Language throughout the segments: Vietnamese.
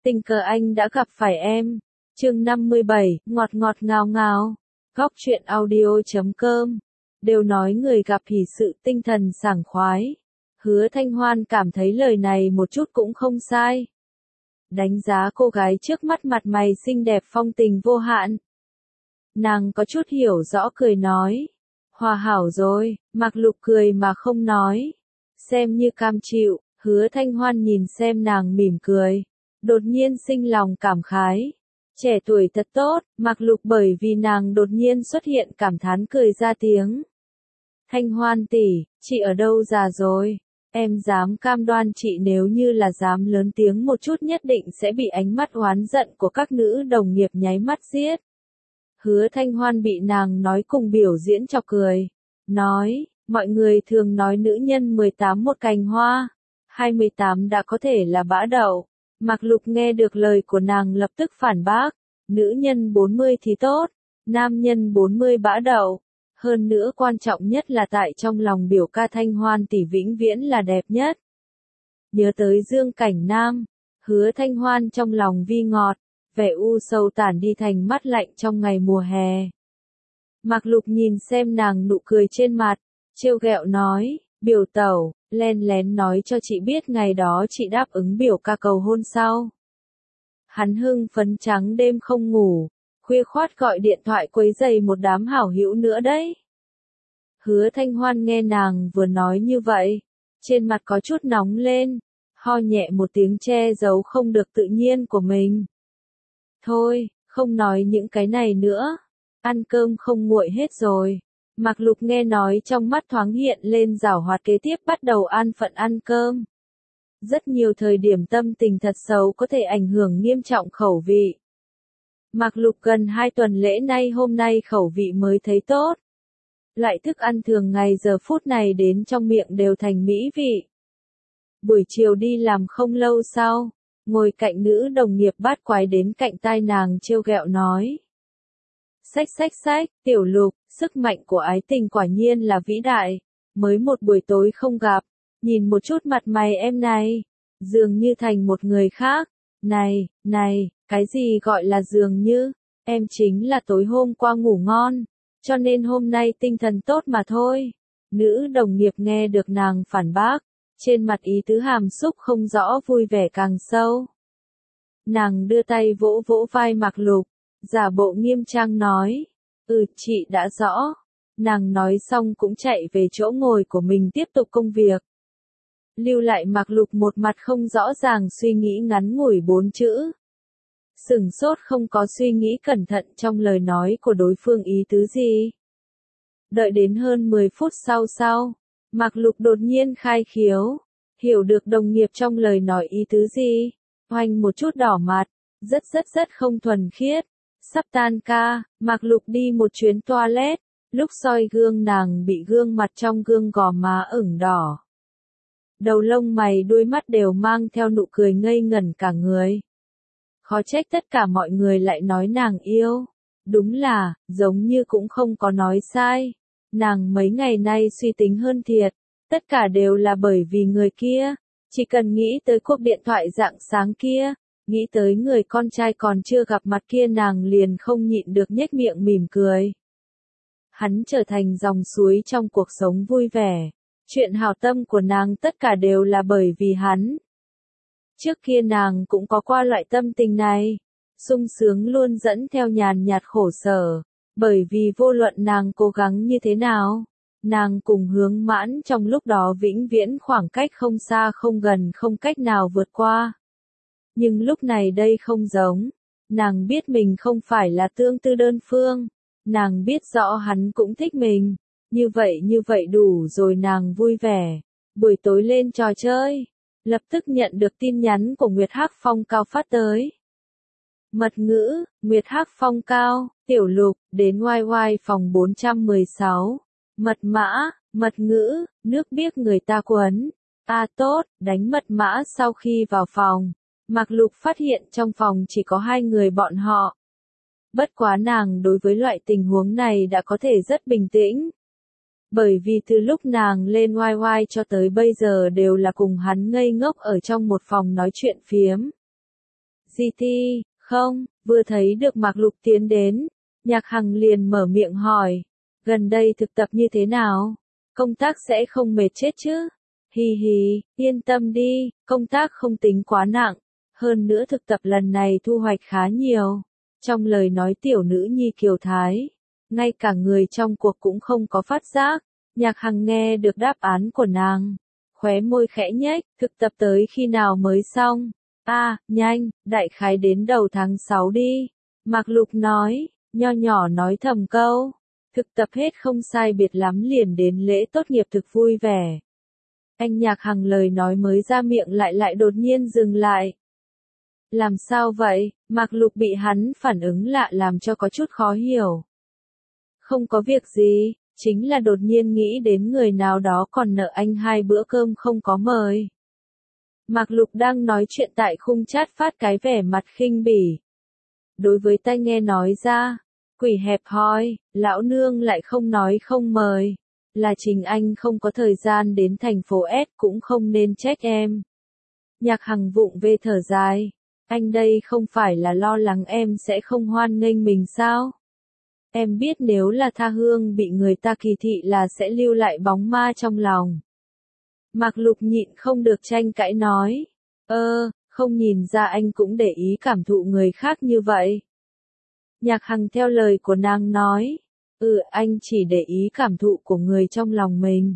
Tình cờ anh đã gặp phải em. Chương 57, ngọt ngọt ngào ngào. Góc truyện audio.com. Đều nói người gặp hỷ sự tinh thần sảng khoái. Hứa Thanh Hoan cảm thấy lời này một chút cũng không sai. Đánh giá cô gái trước mắt mặt mày xinh đẹp phong tình vô hạn. Nàng có chút hiểu rõ cười nói. Hòa hảo rồi, Mạc Lục cười mà không nói. Xem như cam chịu, Hứa Thanh Hoan nhìn xem nàng mỉm cười. Đột nhiên sinh lòng cảm khái. Trẻ tuổi thật tốt, Mạc Lục bởi vì nàng đột nhiên xuất hiện cảm thán cười ra tiếng. Thanh Hoan tỷ, chị ở đâu già rồi? Em dám cam đoan chị nếu như là dám lớn tiếng một chút nhất định sẽ bị ánh mắt oán giận của các nữ đồng nghiệp nháy mắt giết. Hứa Thanh Hoan bị nàng nói cùng biểu diễn chọc cười. Nói, mọi người thường nói nữ nhân 18 một cành hoa, 28 đã có thể là bã đậu. Mạc Lục nghe được lời của nàng lập tức phản bác. Nữ nhân 40 thì tốt, nam nhân 40 bã đậu. Hơn nữa quan trọng nhất là tại trong lòng biểu ca Thanh Hoan tỷ vĩnh viễn là đẹp nhất. Nhớ tới Dương Cảnh Nam, Hứa Thanh Hoan trong lòng vi ngọt, vẻ u sầu tản đi thành mắt lạnh trong ngày mùa hè. Mạc Lục nhìn xem nàng nụ cười trên mặt, trêu ghẹo nói, biểu tẩu, len lén nói cho chị biết ngày đó chị đáp ứng biểu ca cầu hôn sau. Hắn hưng phấn trắng đêm không ngủ, khuya khoát gọi điện thoại quấy rầy một đám hảo hữu nữa đấy. Hứa Thanh Hoan nghe nàng vừa nói như vậy, trên mặt có chút nóng lên, ho nhẹ một tiếng che giấu không được tự nhiên của mình. Thôi, không nói những cái này nữa, ăn cơm không nguội hết rồi. Mạc Lục nghe nói trong mắt thoáng hiện lên giảo hoạt kế tiếp bắt đầu an phận ăn cơm. Rất nhiều thời điểm tâm tình thật xấu có thể ảnh hưởng nghiêm trọng khẩu vị. Mạc Lục gần 2 tuần lễ nay hôm nay khẩu vị mới thấy tốt. Loại thức ăn thường ngày giờ phút này đến trong miệng đều thành mỹ vị. Buổi chiều đi làm không lâu sau, ngồi cạnh nữ đồng nghiệp bát quái đến cạnh tai nàng trêu ghẹo nói. Xách, Tiểu Lục, sức mạnh của ái tình quả nhiên là vĩ đại. Mới một buổi tối không gặp, nhìn một chút mặt mày em này, dường như thành một người khác. Này, cái gì gọi là dường như, em chính là tối hôm qua ngủ ngon, cho nên hôm nay tinh thần tốt mà thôi. Nữ đồng nghiệp nghe được nàng phản bác, trên mặt ý tứ hàm xúc không rõ vui vẻ càng sâu. Nàng đưa tay vỗ vỗ vai Mạc Lục, giả bộ nghiêm trang nói, chị đã rõ. Nàng nói xong cũng chạy về chỗ ngồi của mình tiếp tục công việc. Lưu lại Mạc Lục một mặt không rõ ràng suy nghĩ ngắn ngủi 4 chữ. Sửng sốt không có suy nghĩ cẩn thận trong lời nói của đối phương ý tứ gì. Đợi đến hơn 10 phút sau, Mạc Lục đột nhiên khai khiếu, hiểu được đồng nghiệp trong lời nói ý tứ gì, hoành một chút đỏ mặt, rất không thuần khiết. Sắp tan ca, Mạc Lục đi một chuyến toilet, lúc soi gương nàng bị gương mặt trong gương gò má ửng đỏ. Đầu lông mày đuôi mắt đều mang theo nụ cười ngây ngẩn cả người. Khó trách tất cả mọi người lại nói nàng yêu. Đúng là, giống như cũng không có nói sai. Nàng mấy ngày nay suy tính hơn thiệt. Tất cả đều là bởi vì người kia. Chỉ cần nghĩ tới cuộc điện thoại rạng sáng kia, nghĩ tới người con trai còn chưa gặp mặt kia nàng liền không nhịn được nhếch miệng mỉm cười. Hắn trở thành dòng suối trong cuộc sống vui vẻ. Chuyện hảo tâm của nàng tất cả đều là bởi vì hắn. Trước kia nàng cũng có qua loại tâm tình này. Sung sướng luôn dẫn theo nhàn nhạt khổ sở. Bởi vì vô luận nàng cố gắng như thế nào, nàng cùng Hướng Mãn trong lúc đó vĩnh viễn khoảng cách không xa không gần không cách nào vượt qua. Nhưng lúc này đây không giống. Nàng biết mình không phải là tương tư đơn phương. Nàng biết rõ hắn cũng thích mình. Như vậy đủ rồi nàng vui vẻ. Buổi tối lên trò chơi. Lập tức nhận được tin nhắn của Nguyệt Hắc Phong Cao phát tới. Mật ngữ, Nguyệt Hắc Phong Cao, Tiểu Lục, đến YY phòng 416. Mật ngữ, nước biếc người ta quấn. Tốt, đánh mật mã sau khi vào phòng. Mạc Lục phát hiện trong phòng chỉ có 2 người bọn họ. Bất quá nàng đối với loại tình huống này đã có thể rất bình tĩnh. Bởi vì từ lúc nàng lên YY cho tới bây giờ đều là cùng hắn ngây ngốc ở trong một phòng nói chuyện phiếm. GT, không, vừa thấy được Mạc Lục tiến đến, Nhạc Hằng liền mở miệng hỏi, gần đây thực tập như thế nào? Công tác sẽ không mệt chết chứ? Hì hì, yên tâm đi, công tác không tính quá nặng, hơn nữa thực tập lần này thu hoạch khá nhiều. Trong lời nói tiểu nữ nhi kiều thái, ngay cả người trong cuộc cũng không có phát giác. Nhạc Hằng nghe được đáp án của nàng, khóe môi khẽ nhếch, thực tập tới khi nào mới xong? Nhanh, đại khái đến đầu tháng 6 đi. Mạc Lục nói, nho nhỏ nói thầm câu, thực tập hết không sai biệt lắm liền đến lễ tốt nghiệp thực vui vẻ. Anh Nhạc Hằng lời nói mới ra miệng lại đột nhiên dừng lại. Làm sao vậy? Mạc Lục bị hắn phản ứng lạ làm cho có chút khó hiểu. Không có việc gì, chính là đột nhiên nghĩ đến người nào đó còn nợ anh 2 bữa cơm không có mời. Mạc Lục đang nói chuyện tại khung chat phát cái vẻ mặt khinh bỉ. Đối với tai nghe nói ra, quỷ hẹp hòi, lão nương lại không nói không mời. Là Trình Anh không có thời gian đến thành phố S cũng không nên trách em. Nhạc Hằng vụng về thở dài. Anh đây không phải là lo lắng em sẽ không hoan nghênh mình sao? Em biết nếu là tha hương bị người ta kỳ thị là sẽ lưu lại bóng ma trong lòng. Mạc Lục nhịn không được tranh cãi nói. Không nhìn ra anh cũng để ý cảm thụ người khác như vậy. Nhạc Hằng theo lời của nàng nói. Anh chỉ để ý cảm thụ của người trong lòng mình.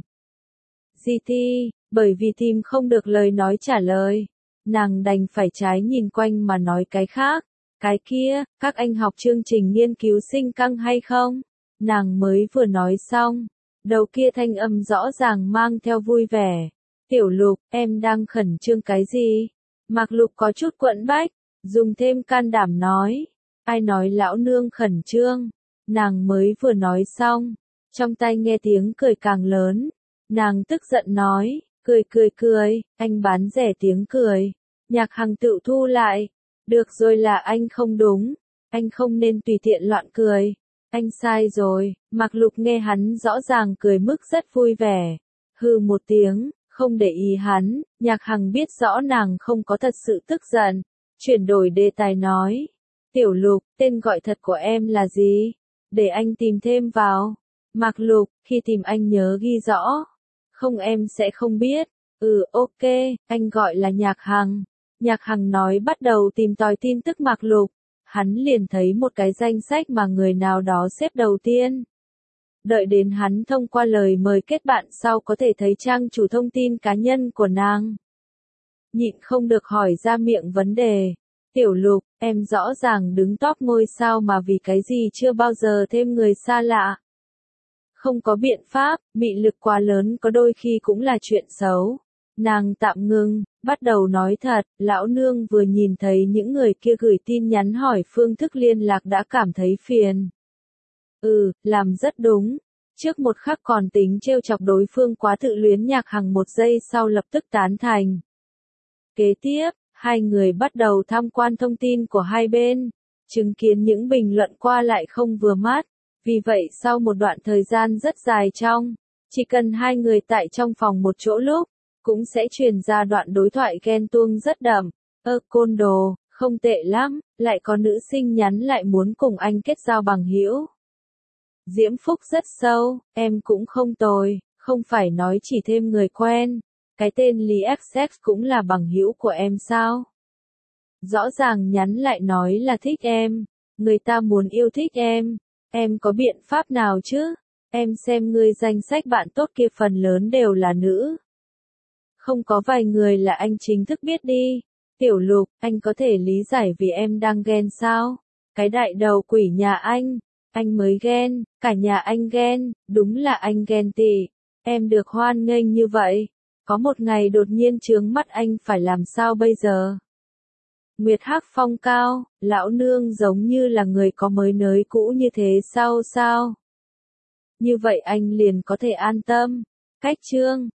GT, bởi vì tìm không được lời nói trả lời. Nàng đành phải trái nhìn quanh mà nói cái khác. Cái kia, các anh học chương trình nghiên cứu sinh căng hay không? Nàng mới vừa nói xong. Đầu kia thanh âm rõ ràng mang theo vui vẻ. Tiểu Lục, em đang khẩn trương cái gì? Mạc Lục có chút quẫn bách, dùng thêm can đảm nói. Ai nói lão nương khẩn trương? Nàng mới vừa nói xong. Trong tai nghe tiếng cười càng lớn. Nàng tức giận nói, cười, anh bán rẻ tiếng cười. Nhạc Hằng tự thu lại. Được rồi là anh không đúng. Anh không nên tùy tiện loạn cười. Anh sai rồi. Mạc Lục nghe hắn rõ ràng cười mức rất vui vẻ. Hừ một tiếng, không để ý hắn. Nhạc Hằng biết rõ nàng không có thật sự tức giận. Chuyển đổi đề tài nói. Tiểu Lục, tên gọi thật của em là gì? Để anh tìm thêm vào. Mạc Lục, khi tìm anh nhớ ghi rõ. Không em sẽ không biết. Ok, anh gọi là Nhạc Hằng. Nhạc Hằng nói bắt đầu tìm tòi tin tức Mạc Lục. Hắn liền thấy một cái danh sách mà người nào đó xếp đầu tiên. Đợi đến hắn thông qua lời mời kết bạn sau có thể thấy trang chủ thông tin cá nhân của nàng. Nhịn không được hỏi ra miệng vấn đề. Tiểu Lục, em rõ ràng đứng top ngôi sao mà vì cái gì chưa bao giờ thêm người xa lạ. Không có biện pháp, mị lực quá lớn có đôi khi cũng là chuyện xấu. Nàng tạm ngưng, bắt đầu nói thật, lão nương vừa nhìn thấy những người kia gửi tin nhắn hỏi phương thức liên lạc đã cảm thấy phiền. Làm rất đúng. Trước một khắc còn tính trêu chọc đối phương quá tự luyến. Nhạc Hằng một giây sau lập tức tán thành. Kế tiếp, hai người bắt đầu tham quan thông tin của hai bên, chứng kiến những bình luận qua lại không vừa mắt. Vì vậy sau một đoạn thời gian rất dài chỉ cần hai người tại trong phòng một chỗ lúc, cũng sẽ truyền ra đoạn đối thoại ghen tuông rất đậm. Côn đồ, không tệ lắm, lại có nữ sinh nhắn lại muốn cùng anh kết giao bằng hữu. Diễm phúc rất sâu, em cũng không tồi, không phải nói chỉ thêm người quen. Cái tên Lý XX cũng là bằng hữu của em sao? Rõ ràng nhắn lại nói là thích em, người ta muốn yêu thích em có biện pháp nào chứ? Em xem ngươi danh sách bạn tốt kia phần lớn đều là nữ. Không có vài người là anh chính thức biết đi. Tiểu Lục, anh có thể lý giải vì em đang ghen sao? Cái đại đầu quỷ nhà anh mới ghen, cả nhà anh ghen, đúng là anh ghen tị. Em được hoan nghênh như vậy. Có một ngày đột nhiên chướng mắt anh phải làm sao bây giờ? Nguyệt Hắc Phong cao, lão nương giống như là người có mới nới cũ như thế sao? Như vậy anh liền có thể an tâm. Cách chương